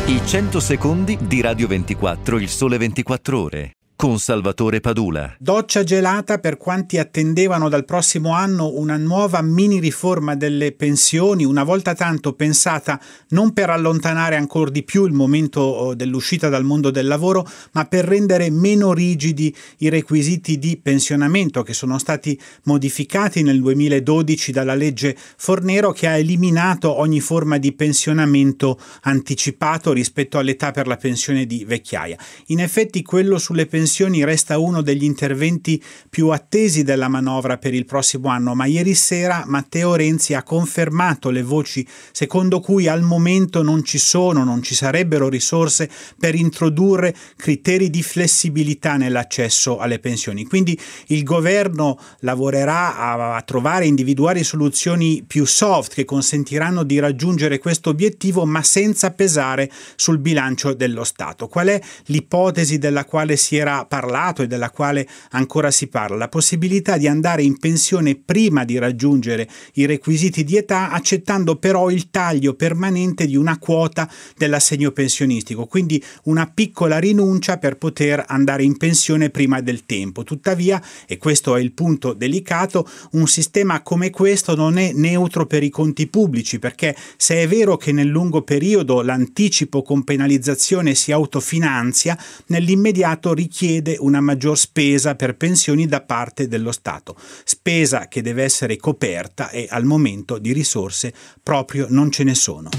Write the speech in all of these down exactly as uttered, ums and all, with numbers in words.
I cento secondi di Radio ventiquattro, il sole ventiquattro ore, con Salvatore Padula. Doccia gelata per quanti attendevano dal prossimo anno una nuova mini riforma delle pensioni, una volta tanto pensata non per allontanare ancora di più il momento dell'uscita dal mondo del lavoro, ma per rendere meno rigidi i requisiti di pensionamento che sono stati modificati nel duemiladodici dalla legge Fornero, che ha eliminato ogni forma di pensionamento anticipato rispetto all'età per la pensione di vecchiaia. In effetti quello sulle pensioni resta uno degli interventi più attesi della manovra per il prossimo anno, ma ieri sera Matteo Renzi ha confermato le voci secondo cui al momento non ci sono, non ci sarebbero risorse per introdurre criteri di flessibilità nell'accesso alle pensioni. Quindi il governo lavorerà a, a trovare e individuare soluzioni più soft che consentiranno di raggiungere questo obiettivo, ma senza pesare sul bilancio dello Stato. Qual è l'ipotesi della quale si era parlato e della quale ancora si parla? La possibilità di andare in pensione prima di raggiungere i requisiti di età, accettando però il taglio permanente di una quota dell'assegno pensionistico, quindi una piccola rinuncia per poter andare in pensione prima del tempo. Tuttavia, e questo è il punto delicato, un sistema come questo non è neutro per i conti pubblici, perché se è vero che nel lungo periodo l'anticipo con penalizzazione si autofinanzia, nell'immediato richiede una maggior spesa per pensioni da parte dello Stato, spesa che deve essere coperta e al momento di risorse proprio non ce ne sono.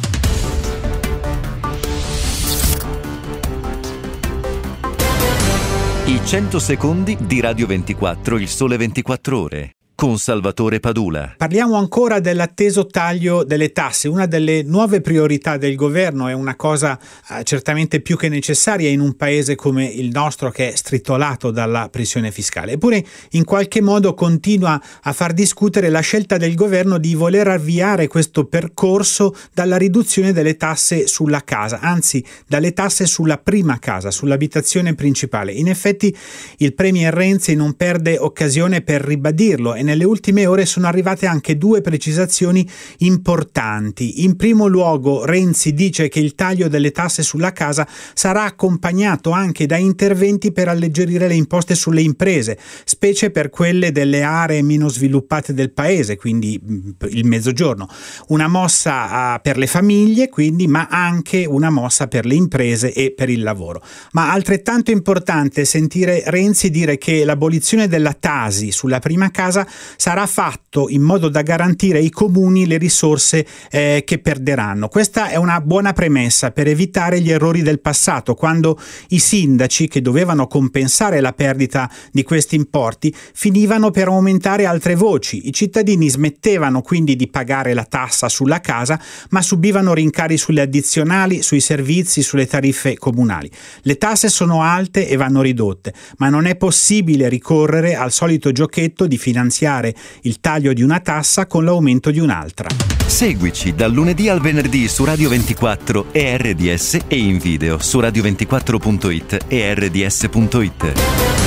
I cento secondi di Radio ventiquattro, il sole ventiquattro ore, con Salvatore Padula. Parliamo ancora dell'atteso taglio delle tasse. Una delle nuove priorità del governo, è una cosa eh, certamente più che necessaria in un paese come il nostro che è stritolato dalla pressione fiscale. Eppure in qualche modo continua a far discutere la scelta del governo di voler avviare questo percorso dalla riduzione delle tasse sulla casa, anzi dalle tasse sulla prima casa, sull'abitazione principale. In effetti il premier Renzi non perde occasione per ribadirlo e nelle ultime ore sono arrivate anche due precisazioni importanti. In primo luogo, Renzi dice che il taglio delle tasse sulla casa sarà accompagnato anche da interventi per alleggerire le imposte sulle imprese, specie per quelle delle aree meno sviluppate del paese, quindi il Mezzogiorno. Una mossa uh, per le famiglie, quindi, ma anche una mossa per le imprese e per il lavoro. Ma altrettanto importante è sentire Renzi dire che l'abolizione della Tasi sulla prima casa sarà fatto in modo da garantire ai comuni le risorse eh, che perderanno. Questa è una buona premessa per evitare gli errori del passato, quando i sindaci, che dovevano compensare la perdita di questi importi, finivano per aumentare altre voci. I cittadini smettevano quindi di pagare la tassa sulla casa, ma subivano rincari sulle addizionali, sui servizi, sulle tariffe comunali. Le tasse sono alte e vanno ridotte, ma non è possibile ricorrere al solito giochetto di finanziare il taglio di una tassa con l'aumento di un'altra. Seguici dal lunedì al venerdì su Radio ventiquattro e R D S e in video su radio ventiquattro punto it e R D S punto it.